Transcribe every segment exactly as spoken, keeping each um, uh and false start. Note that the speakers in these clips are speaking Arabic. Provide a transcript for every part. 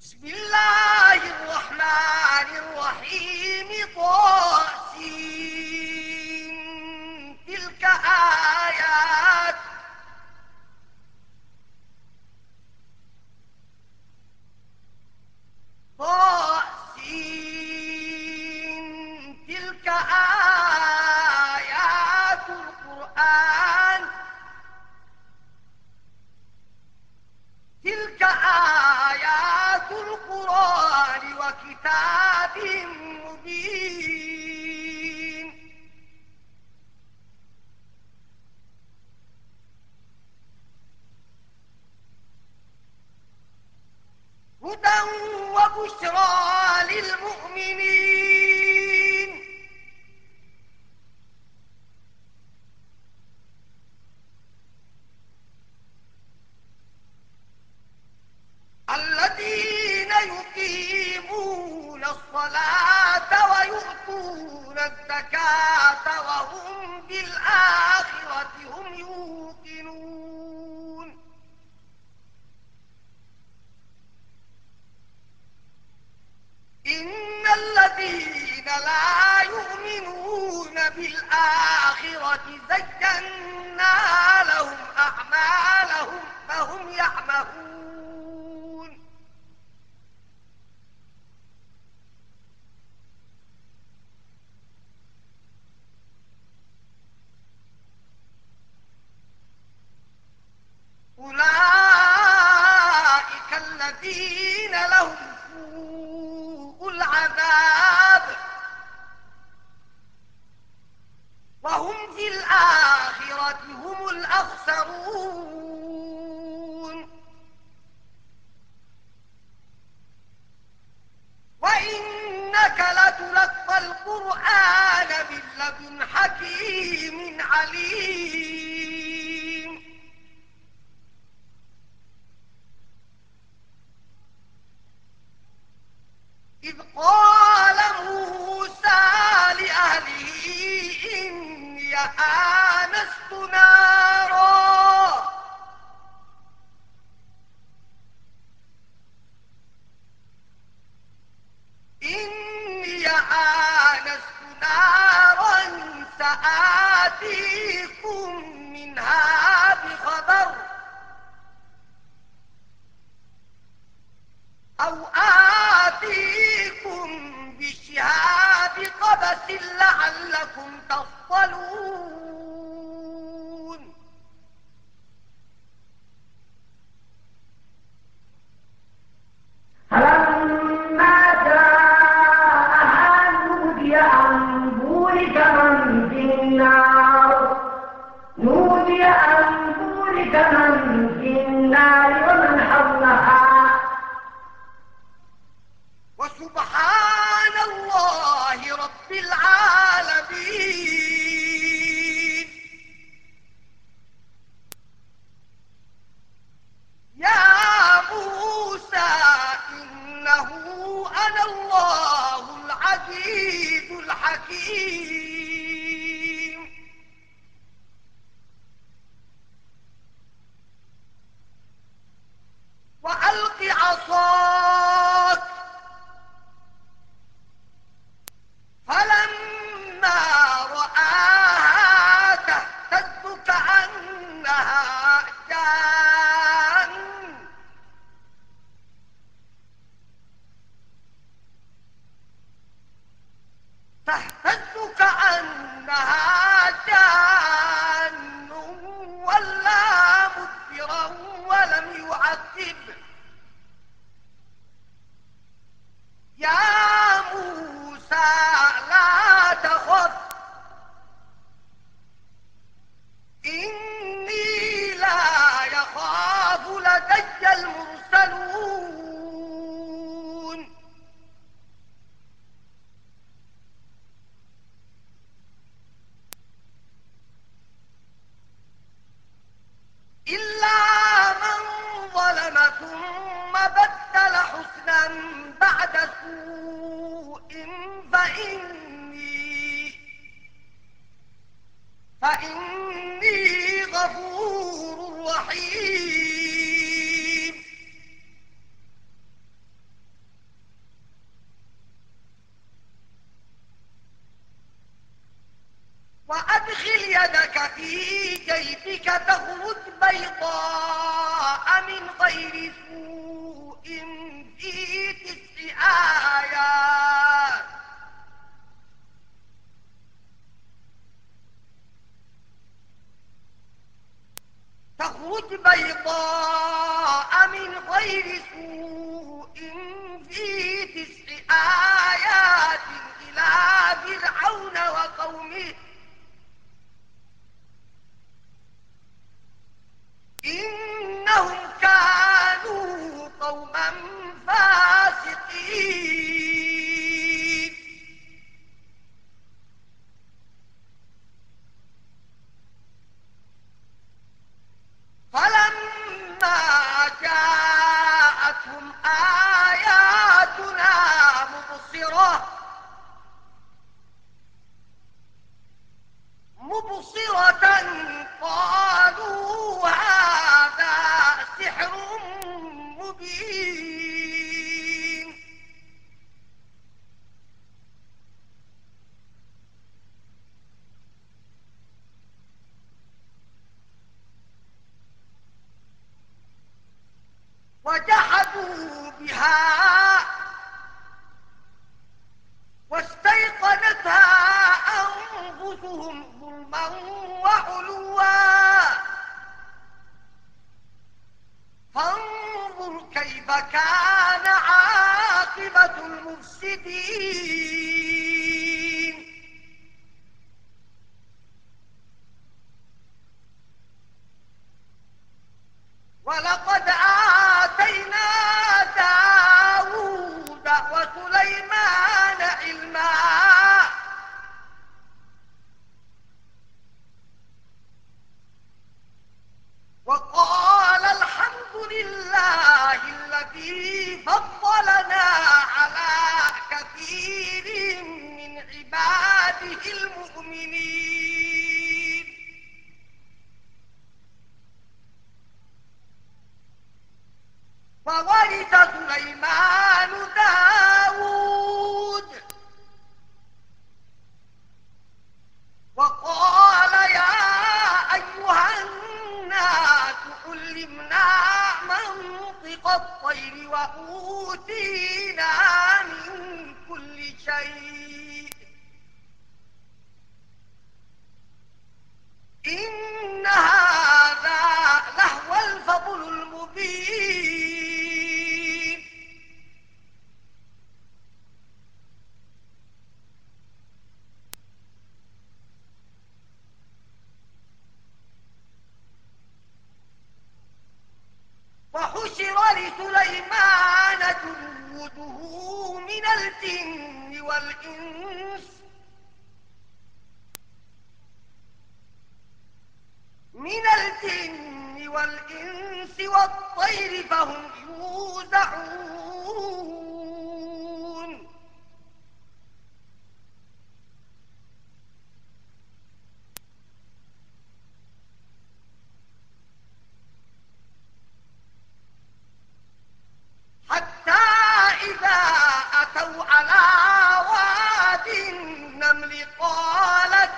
بسم الله الرحمن الرحيم طاسين تلك آيات طاسين تلك آيات القرآن تلك آيات القرآن وكتاب مبين هدى وبشرى للمؤمنين الذين يقيمون الصلاة ويؤتون الزكاة وهم بالآخرة هم يوقنون إن الذين لا يؤمنون بالآخرة زينا لهم أعمالهم فهم يعمهون أولئك الذين لهم سوء العذاب وهم في الآخرة هم الأخسرون وإنك لتلقى القرآن من لدن حكيم عليم إذ قال موسى لأهله إني آنست نارا إني آنست نارا سآتيكم منها بخبر أو آتيكم بشهاب قبس لعلكم تصطلون فلما جاءها نودي أن بورك من في النار نودي أن بورك من في النار ومن حولها وسبحان الله رب العالمين يا موسى إنه أنا الله العزيز الحكيم وألق عصاك فلما رآها تهتز كأنها جان تهتز كأنها جان ولا مدبرا ولم يعقب يا موسى لا تخف إني لا يخاف لدي المرسلون إلا من ظلم ثم بدل حسنا بعد سوء فإني فإني غفور رحيم وأدخل يدك في جيبك تخرج بيضاء من غير سوء في تسع آيات تخرج بيضاء من غير سوء في تسع آيات إلى فرعون وقومه إنهم كانوا قوما فاسقين فلما جاءتهم آياتنا مبصرة مبصرة قالوا هذا سحر مبين وجحدوا بها واستيقنتها أنفسهم ظلما وعلوا فانظر كيف كان عاقبة المفسدين ولقد آتينا داود وسليمان علما وقال الحمد لله الذي فضلنا على كثير من عباده المؤمنين وورث سليمان داود وقال يا أيها الناس علمنا منطق الطير وأوتينا من كل شيء إن هذا لهو الفضل المبين وحشر لسليمان جنوده من الجن والإنس من الجن والإنس والطير فهم يوزعون حتى إذا أتوا على واد النمل قالت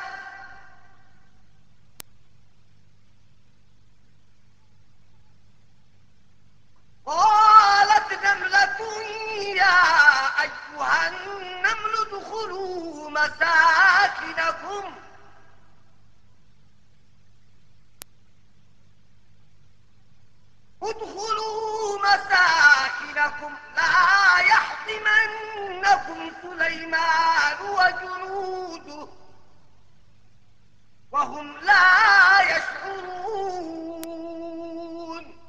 قالت نملة يا أيها النمل ادخلوا مساكنكم ادخلوا مساكنكم لا يحطمنكم سليمان وجنوده وهم لا يشعرون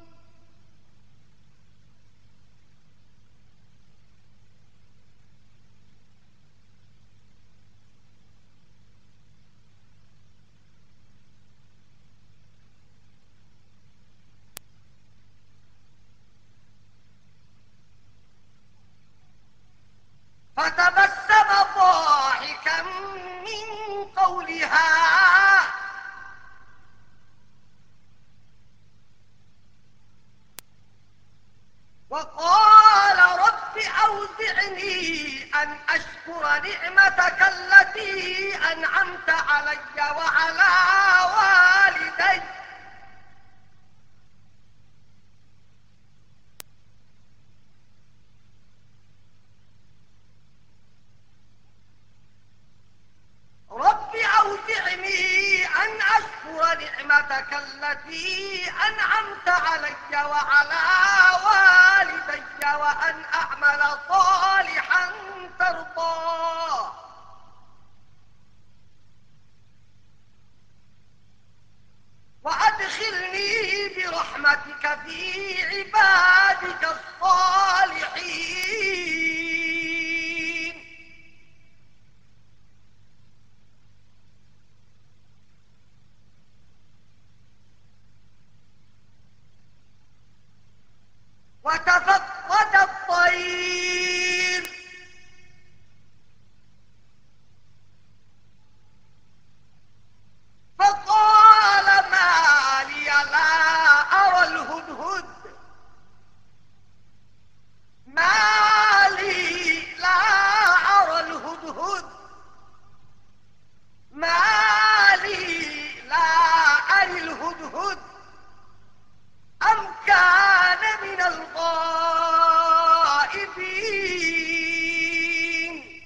فتبسم ضاحكا من قولها وقال رب أوزعني أن أشكر أشكر نعمتك التي أنعمت علي وعلى والدي رب أوزعني أن أشكر نعمتك التي أنعمت علي وعلى والدي وأن أعمل صالحا ترضاه وأدخلني برحمتك في عبادك الصالحين. وتفقد الطير فقال ما لي لا أرى الهدهد ما لي لا أرى الهدهد ما لي لا أرى الهدهد أم كان من الغائبين.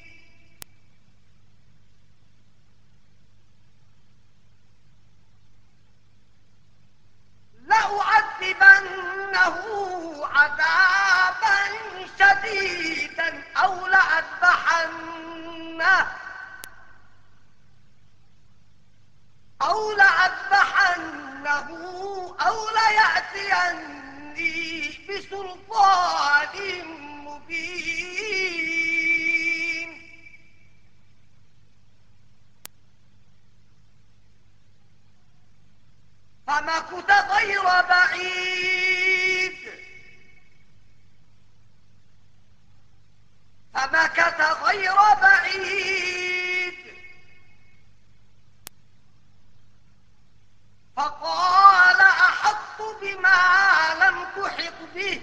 لأعذبنه عذابا شديدا أو لأذبحنه أو لأذبحنه أو ليأتيني بسلطان مبين. فمكث غير بعيد فمكث غير بعيد فقال أحطت بما لم تحط به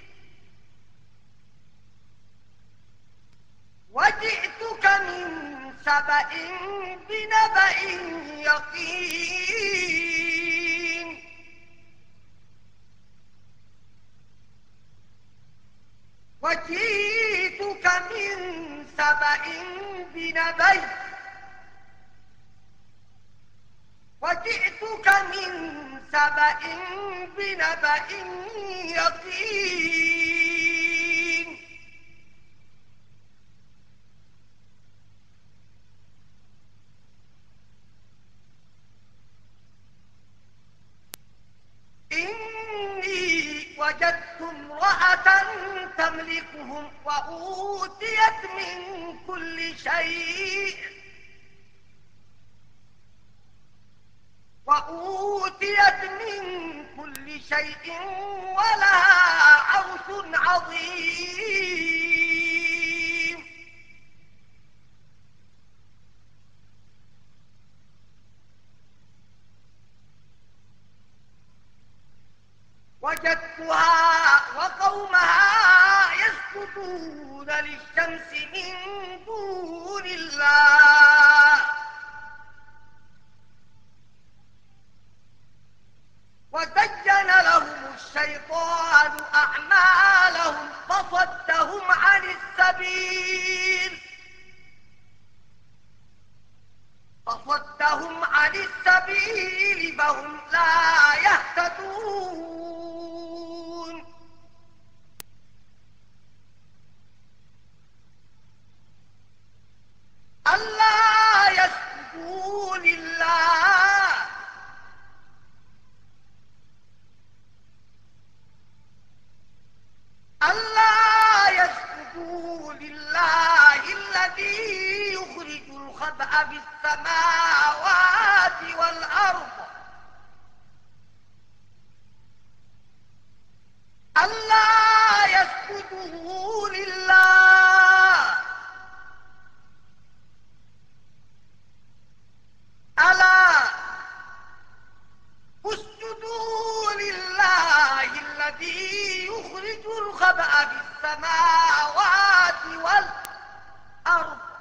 وجئتك من سبأ بنبأ يقين. وجئتك من سبأ بنبأ وجئتك من سبأ بنبأ يقين. إني وجدت امرأة تملكهم وأوتيت من كل شيء وأوتيت من كل شيء ولها عرش عظيم. وجدتها وقومها يسجدون للشمس من دون الله وزين لهم الشيطان أعمالهم فصدهم عن السبيل فصدهم عن السبيل فهم لا يهتدون. ألا يسجدوا لله ألا يسجدوا لله الذي يخرج الخبأ بالسماوات والأرض ألا يسجدوا لله ألا اسجدوا لله الذي يخرج الخبأ بالسماوات والأرض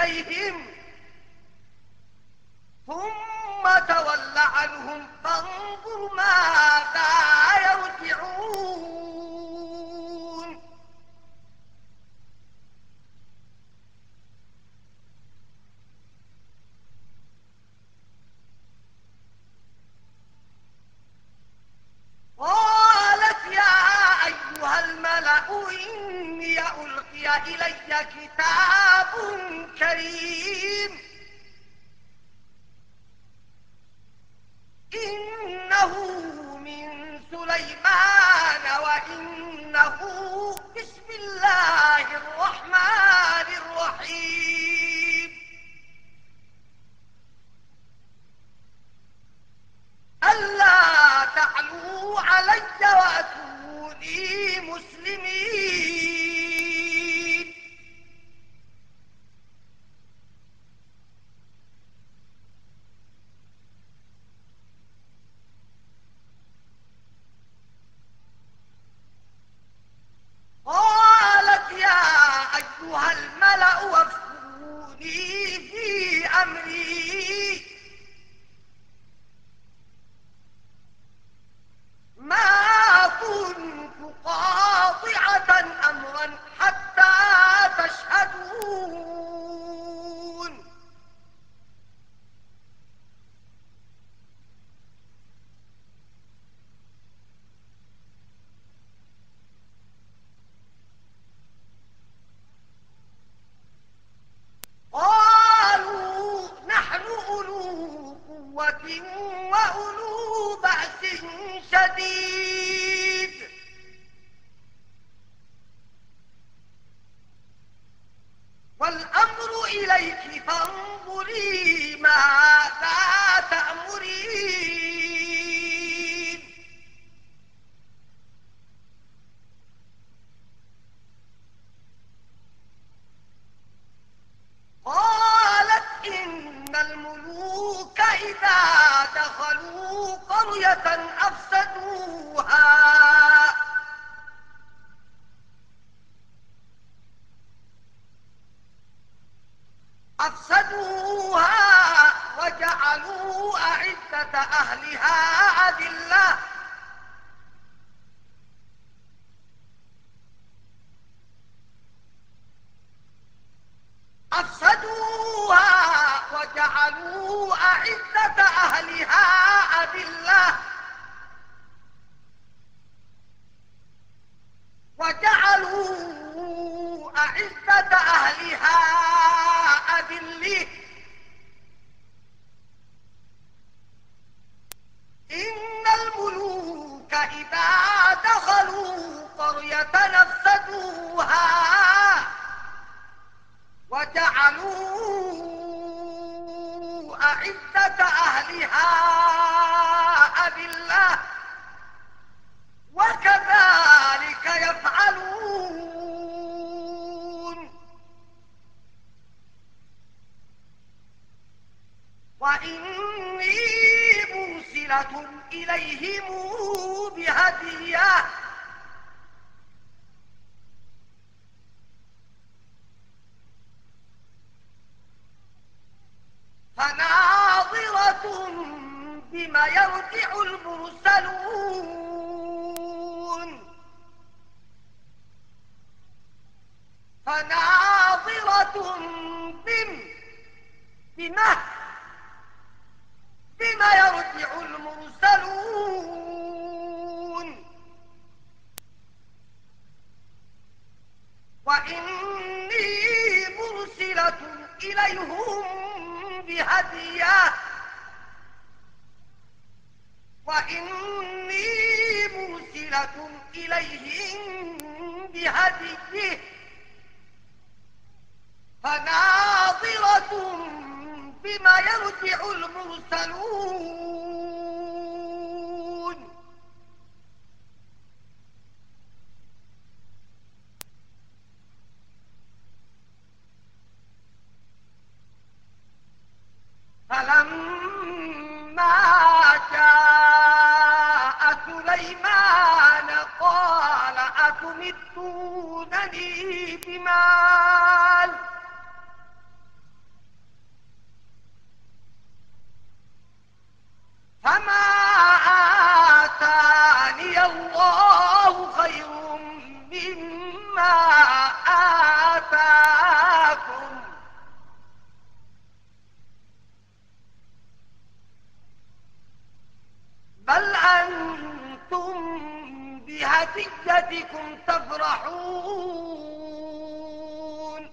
إليهم ثم تول عنهم فانظر ماذا يرجعون قالت يا أيها الملأ إني ألقي إلي كتاب كريم إنه من سليمان وإنه بسم الله الرحمن الرحيم ألا تعلوا علي وأتوني مسلمين قالت يا أيها الملأ وافتوني في أمري ما كنت قاطعة أمرا حتى تشهدون قالوا نحن أولو قوة وأولو بأس شديد والأمر إليك فانظري ماذا تأمرين قالت إن الملوك إذا دخلوا قرية أفسدوها أفسدوها وجعلوا أعزة أهلها أذلة أفسدوها وجعلوا أعزة أهلها أذلة وجعلوا أعزة أهلها أذلة إن الملوك إذا دخلوا قرية أفسدوها وجعلوا أعزة أهلها أذلة وكذلك يفعلون وإني مرسلة إليهم بهدية فناظرة بما يرجع المرسلون فناظرة بم بما بما يرجع المرسلون وإني مرسلة إليهم بهدية وإني مرسلة إليهم بهدية فناظرة بما يرجع المرسلون فلما جاء سليمان قال أتمدونني بمال بأديتكم تفرحون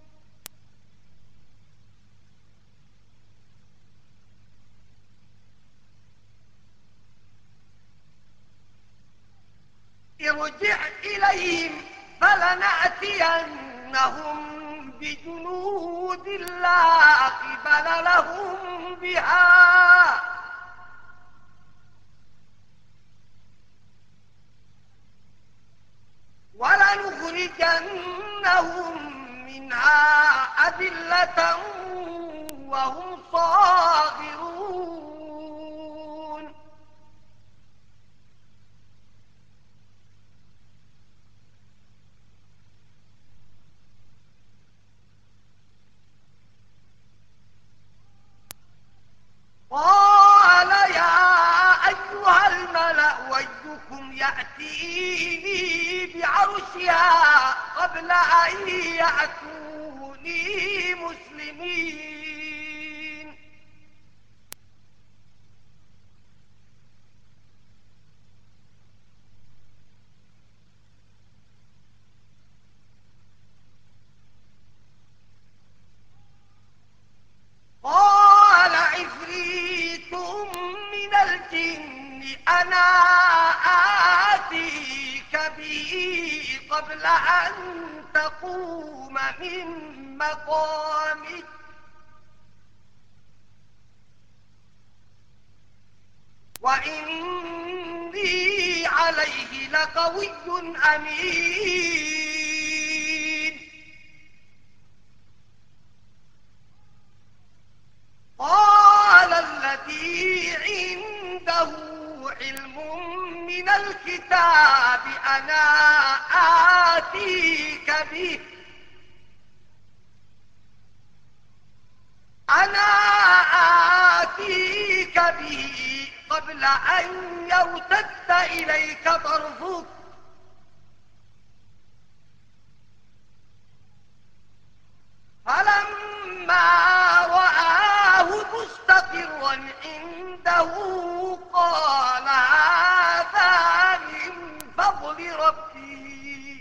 ارجع إليهم فلنأتينهم بجنود لا قبل لهم بها ولنخرجنهم منها أذلة وهم صاغرون قال يا أيها الملأ ويكم يأتيني بعرشها قبل أن يأتوني مسلمين قال عفريت من الجن أنا آتيك به قبل أن تقوم من مقامك وإني عليه لقوي أمين قال الذي عنده علم من الكتاب أنا آتيك به أنا آتيك به قبل أن يرتد إليك طرفك فلما رآه مستقرا عنده قال هذا من فضل ربي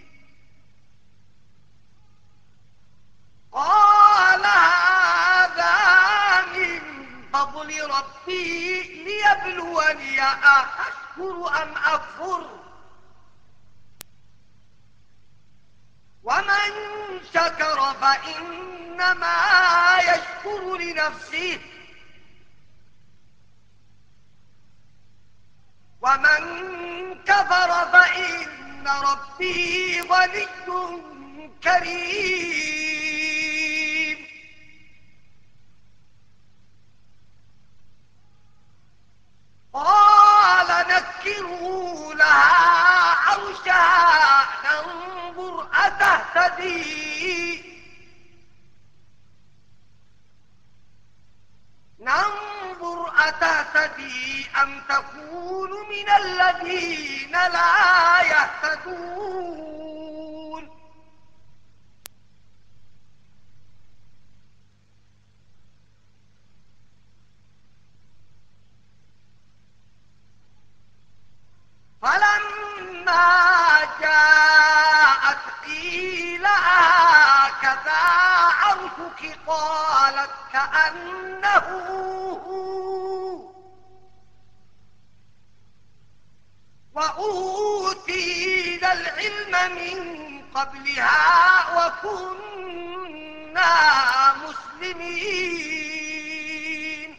قال هذا من فضل ربي ليبلوني أشكر أم أكفر ومن شكر فإنما يشكر لنفسه ومن كفر فإن ربي غني كريم قال نكروا لها عرشها ننظر أتهتدي ننظر أتهتدي أم تكون من الذين لا يهتدون فلما جاءت قيل هكذا عرشك قالت كأنه هو وأوتينا العلم من قبلها وكنا مسلمين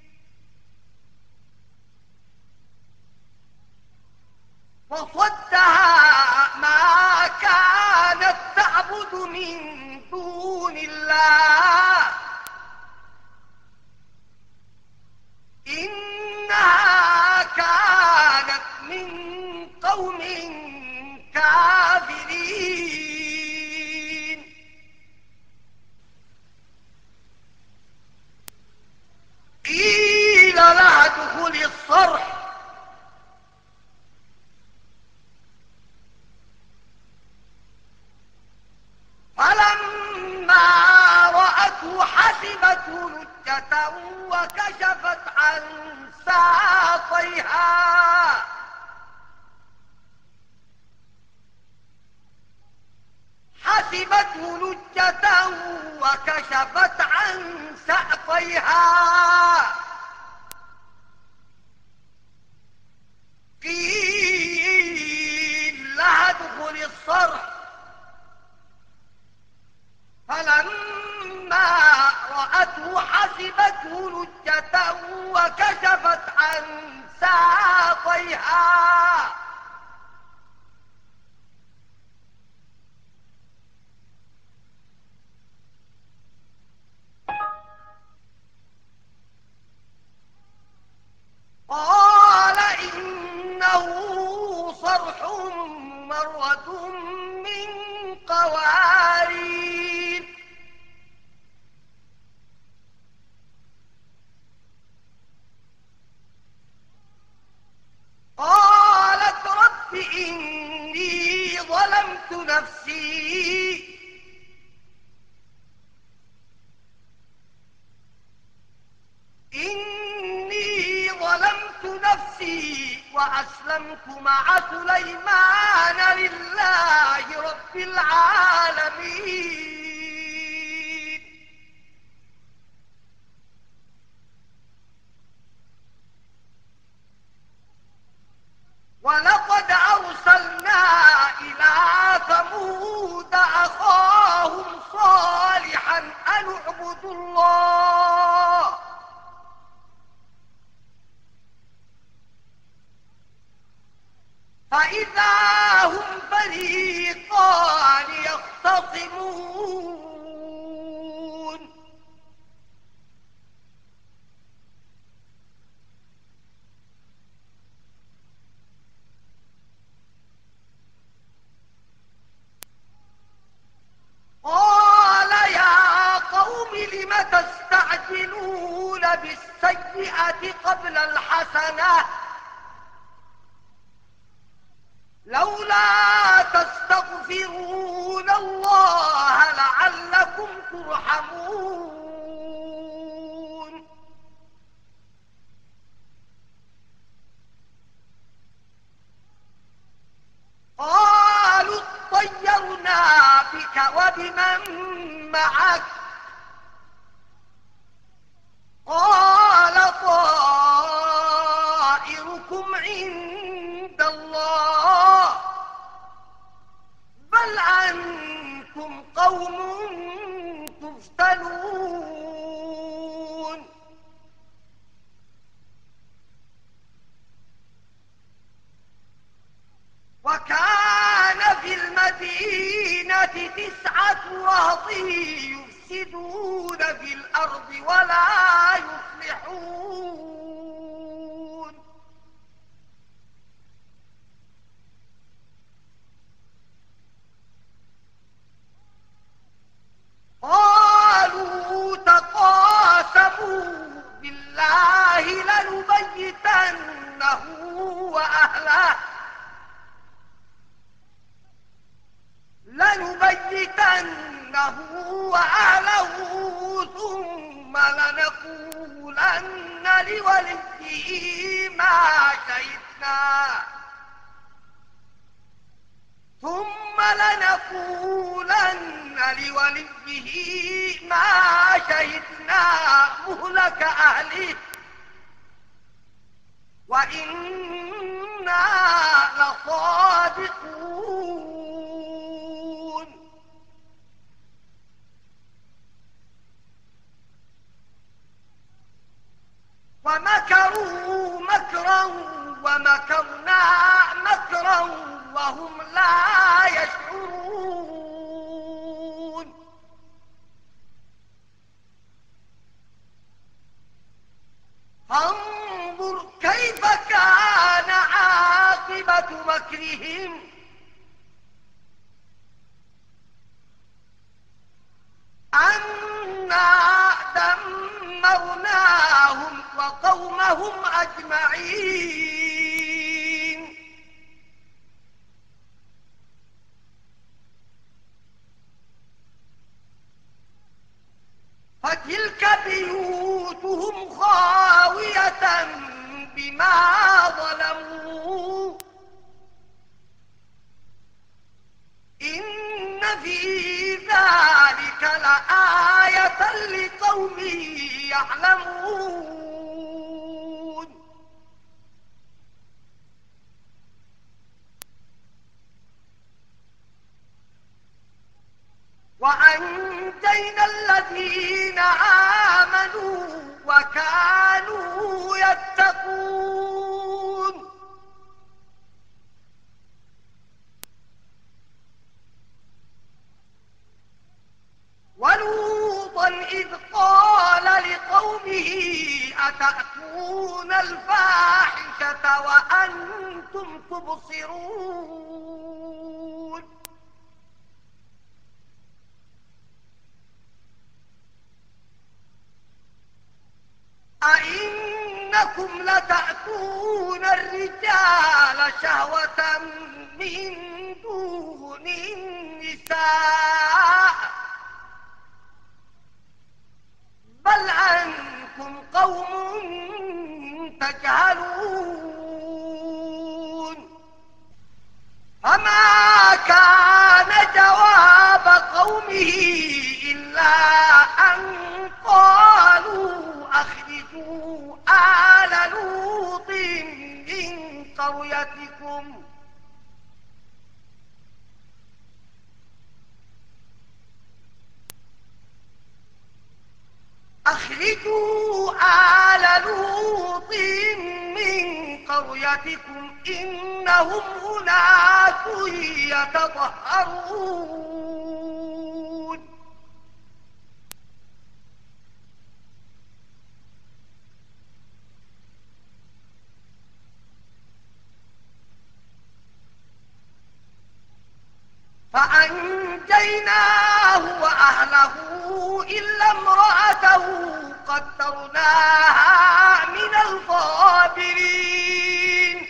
فصدها ما كانت تعبد من دون الله إنها كانت من قوم كافرين قيل لها ادخل الصرح فلما رأته حسبته لجة وكشفت عن ساقيها حسبته لجة وكشفت عن ساقيها قيل لها ادخل الصرح فلما رأته حسبته لجة وكشفت عن ساقيها قال إنه صرح ممرد من قوارير قالت رب إني ظلمت نفسي إني ظلمت نفسي وأسلمت مع سليمان لله رب العالمين ولقد أرسلنا إلى ثمود أخاهم صالحا أن اعبدوا الله فإذا هم فريقان يختصمون قال يا قوم لم تستعجلون بالسيئة قبل الحسنة لولا تستغفرون الله لعلكم ترحمون قالوا اطيرنا بك وبمن معك قال طائركم عند الله بل أنتم قوم تفتنون وكان في المدينة تسعة رهط يفسدون في الأرض ولا يصلحون قالوا تقاسموا بالله لنبيتنه وأهله لنبيتنه وأهله ثم لنقولن لوليه ما شهدنا ثم لنقولن لوليه ما شهدنا مهلك أهله وإنا لصادقون ومكروا مكرا ومكرنا مكرا وهم لا يشعرون فانظر كيف كان عاقبة مكرهم أنا دمرناهم وقومهم أجمعين فتلك بيوتهم خاوية بما ظلموا إن في ذلك لآية لقوم يعلمون. وأنجينا الذين آمنوا وكانوا يتقون. ولوطا إذ قال لقومه أتأتون الفاحشة وأنتم تبصرون. أئنكم لتأتون الرجال شهوة من دون النساء بل أنتم قوم تجهلون. فما كان جواب قومه إلا أن قالوا أخرجوا آل لوط من قريتكم أخرجوا آل لوط من قريتكم إنهم أناس يتطهرون. فأنجيناه وأهله إلا امرأته قدرناها من الغابرين.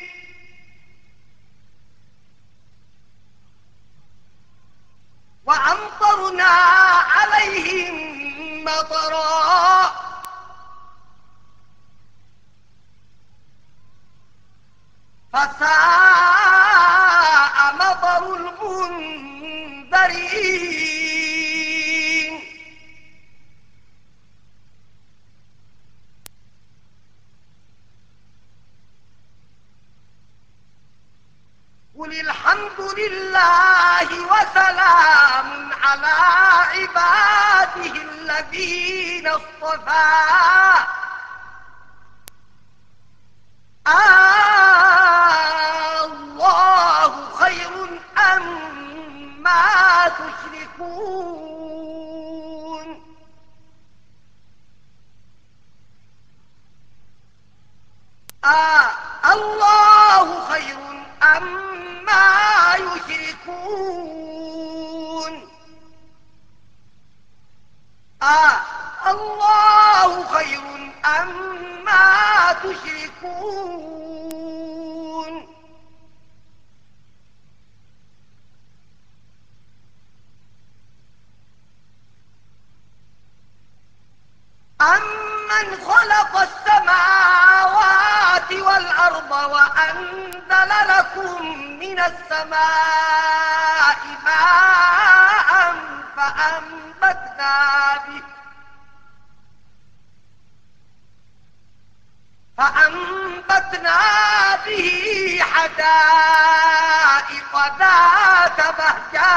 وأمطرنا عليهم مطرا فساء مطر المنذرين. قل الحمد لله وسلام على عباده الذين اصطفى آه الله خير أما تشركون. آه الله خير أما يشركون. آه الله خير أما تشركون. أمن خلق السماوات والأرض وأنزل لكم من السماء ماء فأنبتنا به فأنبتنا به حدائق ذات بهجة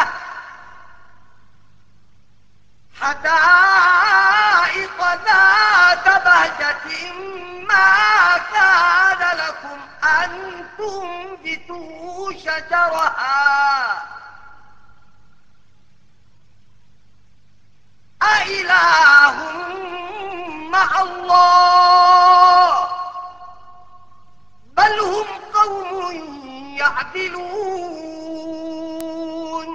حدائق ذات بهجة ما كان لكم أن تنبتوا شجرها أإله مع الله بل هم قوم يعدلون.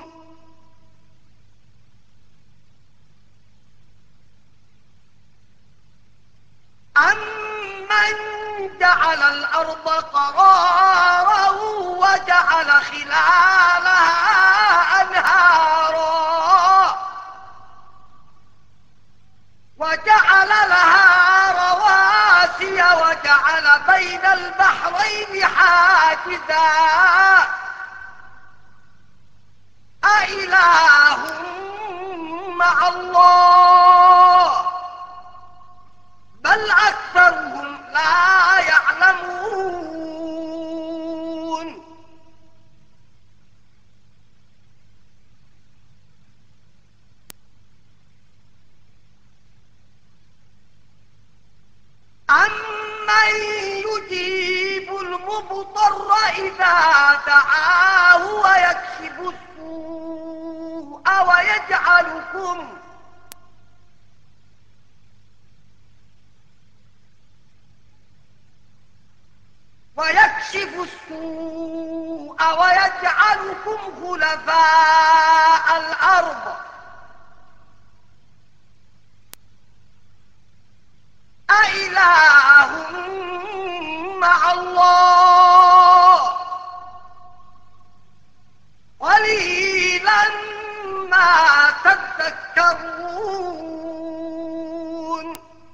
أمن جعل الأرض قرارا وجعل خلالها أنهارا وجعل لها رواسي وجعل بين البحرين حاجزا أإله مع الله بل أكثرهم لا يعلمون أمن يجيب المضطر إذا دعاه ويكشف السوء ويجعلكم ويكشف السوء ويجعلكم خلفاء الأرض أإله مع الله قليلا ما تذكرون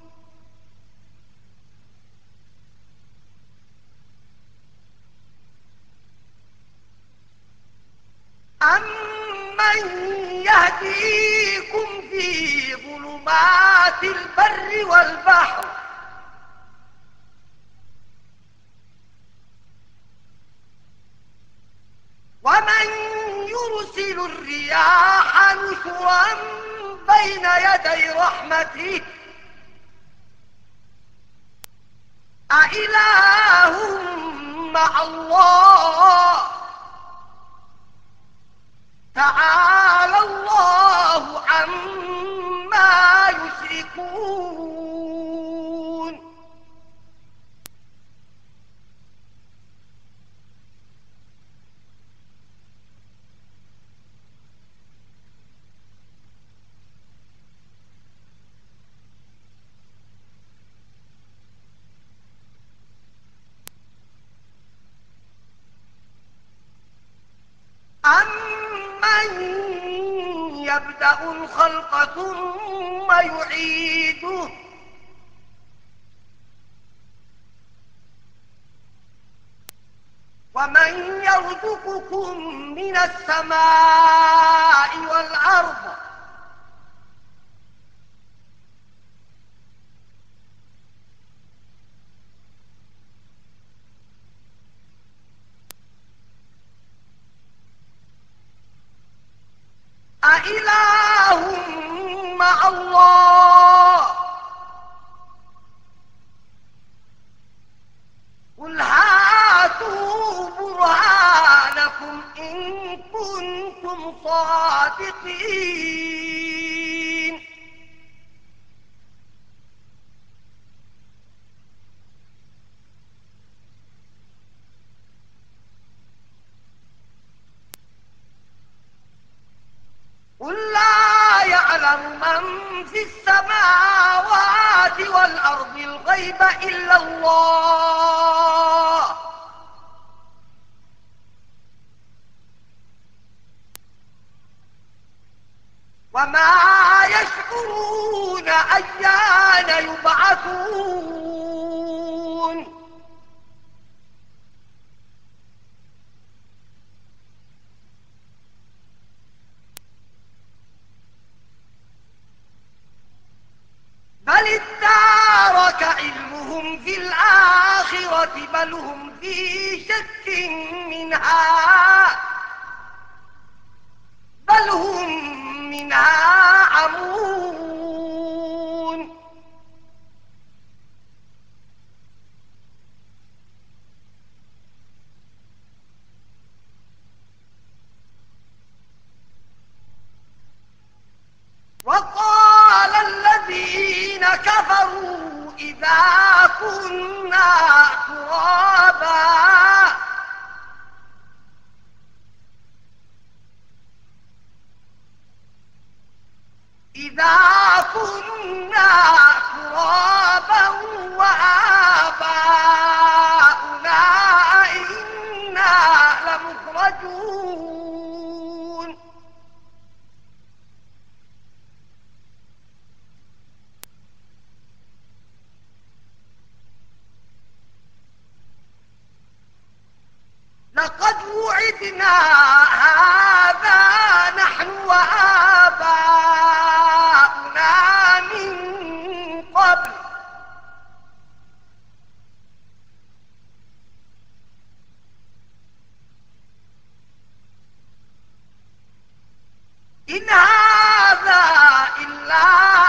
أمن يهديكم في ظلمات البر والبحر ومن يرسل الرياح نشرا بين يدي رحمته أإله مع الله تعالى الله عما يشركون أمن يبدأ الخلق ثم يعيده ومن يرزقكم من السماء والأرض أإله مع الله قل هاتوا برهانكم إن كنتم صادقين قل لا يعلم من في السماوات والأرض الغيب إلا الله وما يشعرون أيان يبعثون بل ادارك علمهم في الآخرة بل هم في شك منها بل هم منها عمون وقال الذين كفروا إذا كنا ترابا إذا كنا ترابا وآباؤنا إنا لمخرجون لقد وعدنا هذا إن هذا إلا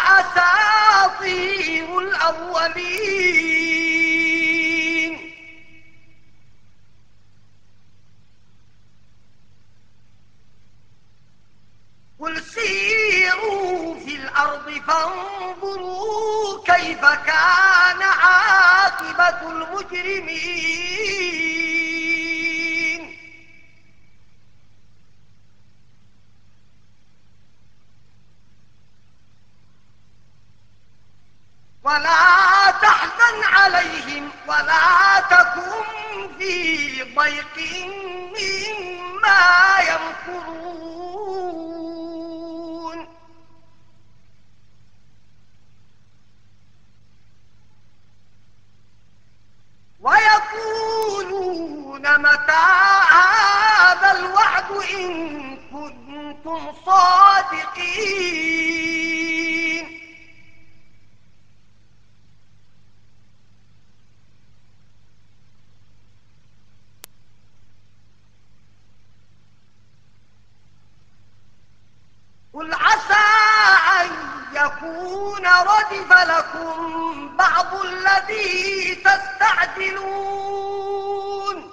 أساطير الأولين قل سيروا في الأرض فانظروا كيف كان عاقبة المجرمين ولا تحزن عليهم ولا تكن في ضيق مما يمكرون ويقولون متى هذا الوعد إن كنتم صادقين قل عسى أن يكون ردف لكم بعض الذي تستعجلون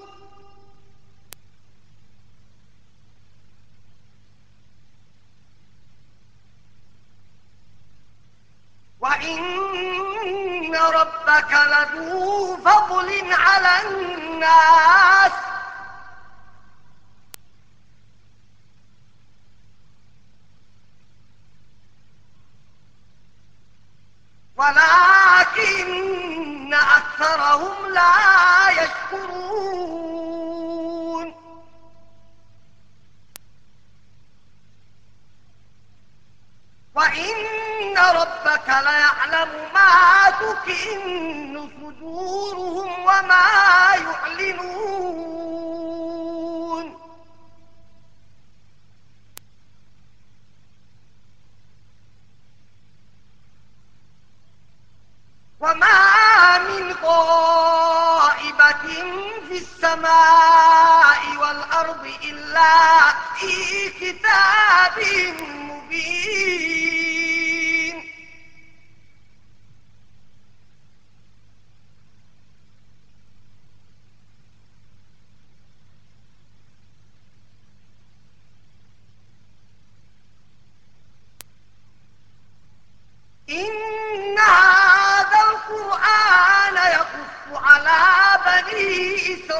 وإن ربك لذو فضل على الناس ولكن أكثرهم لا يشكرون وإن ربك ليعلم ما تكن صدورهم وما يعلنون وما من غائبة في السماء والأرض إلا في كتاب مبين إن هذا القرآن يقص على بني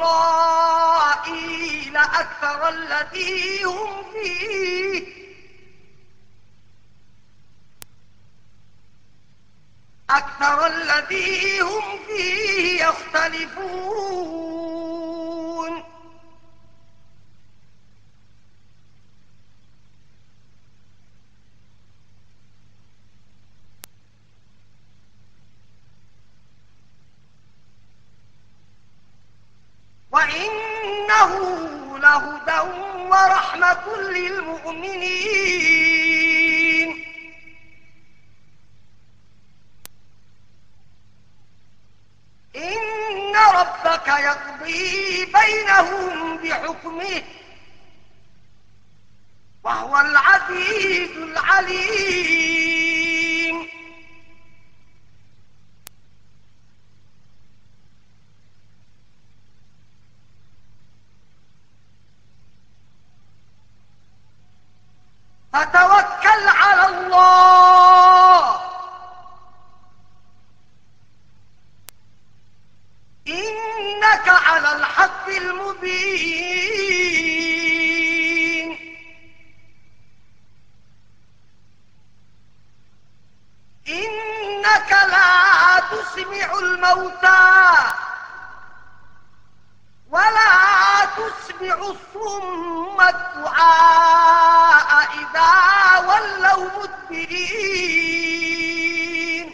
إسرائيل أكثر الذي هم فيه أكثر الذي هم فيه يختلفون وإنه لهدى ورحمة للمؤمنين إن ربك يقضي بينهم بحكمه وهو العزيز العليم فتوكل على الله إنك على الحق المبين إنك لا تسمع الموتى ولا تسمع الصم الدعاء إذا ولوا مدبرين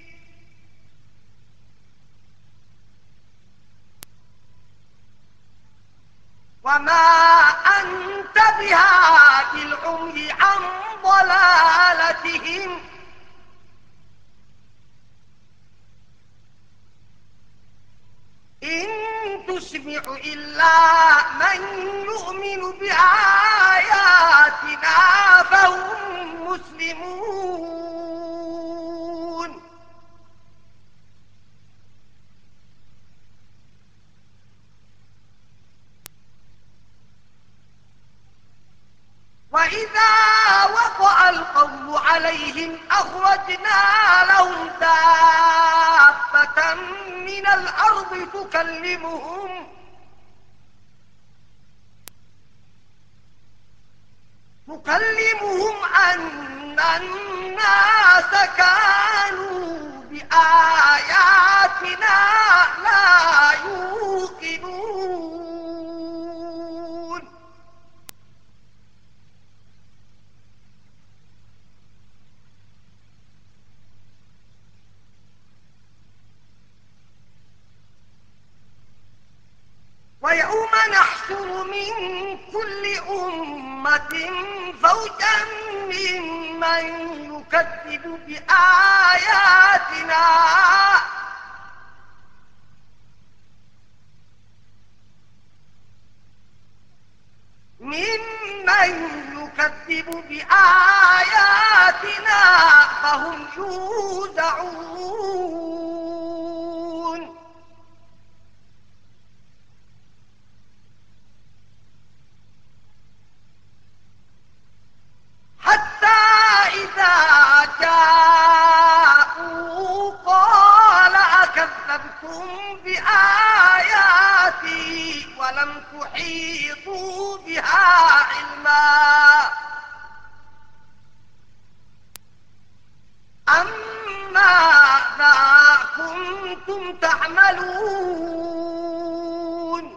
وما أنت بهاد العمي عن ضلالتهم إن تسمع إلا من يؤمن بآياتنا فهم مسلمون. وإذا وقع القول عليهم أخرجنا لهم دابة من الأرض تكلمهم تكلمهم أن الناس كانوا بآياتنا لا يوقنون. ويوم نحشر من كل أمة فوجا ممن يكذب بآياتنا ممن يكذب بآياتنا فهم يوزعون. حتى إذا جاءوا قال أكذبتم بآياتي ولم تحيطوا بها علما أم ماذا كنتم تعملون.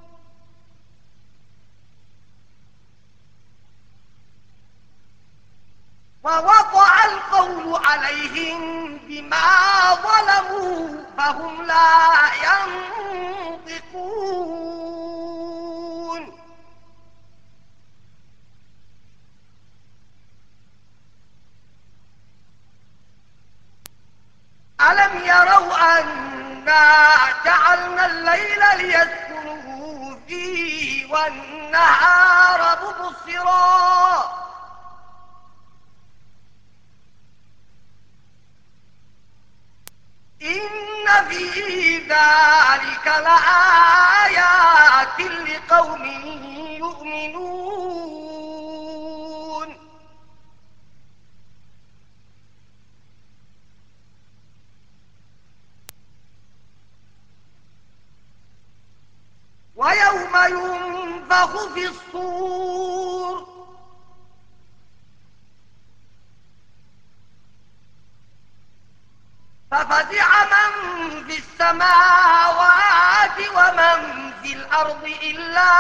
ووقع القول عليهم بما ظلموا فهم لا ينطقون. ألم يروا أنا جعلنا الليل ليسكنوا فيه والنهار مبصرا إن في ذلك لآيات لقوم يؤمنون. ويوم ينفخ في الصور ففزع من في السماوات ومن في الأرض إلا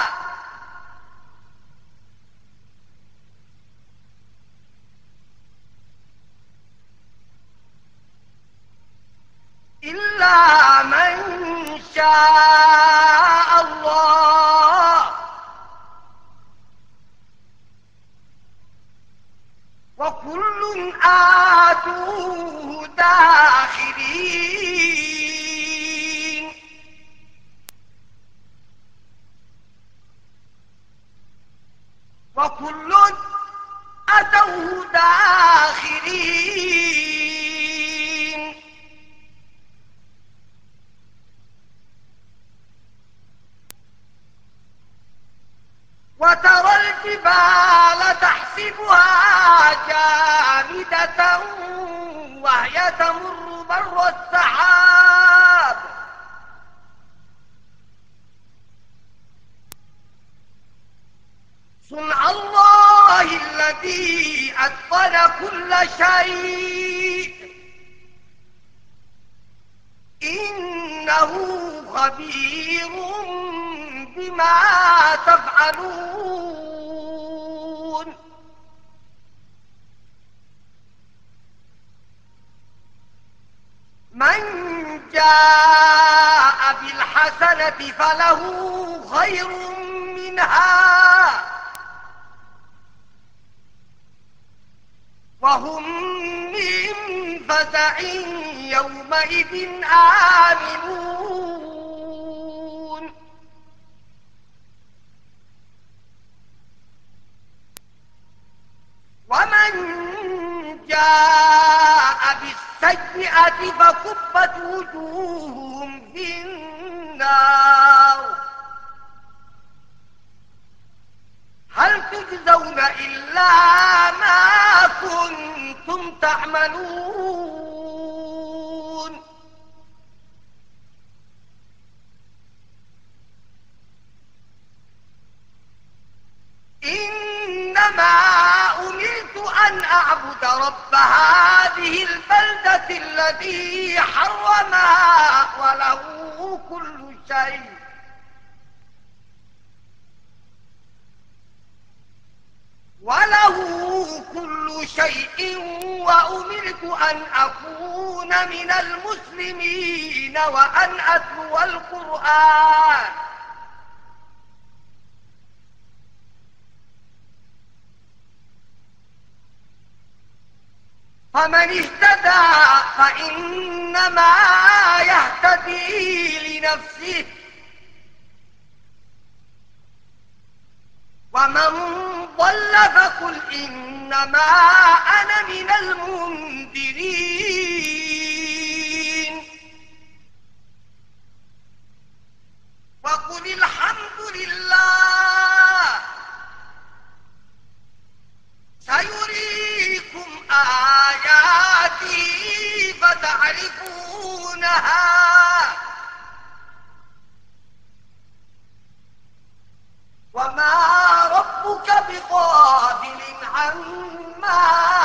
إلا من شاء الله وكل آتوه داخرين. وكل أتوه داخرين. وترى الجبال تحسبها جامدة وهي تمر مر السحاب صنع الله الذي أتقن كل شيء إنه خبير بما تفعلون. من جاء بالحسنة فله خير منها وهم من فزع يومئذ آمنون. السيئة فكبت وجوههم في النار هل تجزون إلا ما كنتم تعملون إنما أمرت أن أعبد رب هذه البلدة الذي حرمها وله كل شيء وله كل شيء وأمرت أن أكون من المسلمين وأن أتلو القرآن فمن اهتدى فإنما يهتدي لنفسه ومن ضل فقل إنما أنا من المنذرين وقل الحمد لله سيريكم آياتي فتعرفونها وما ربك بغافل عما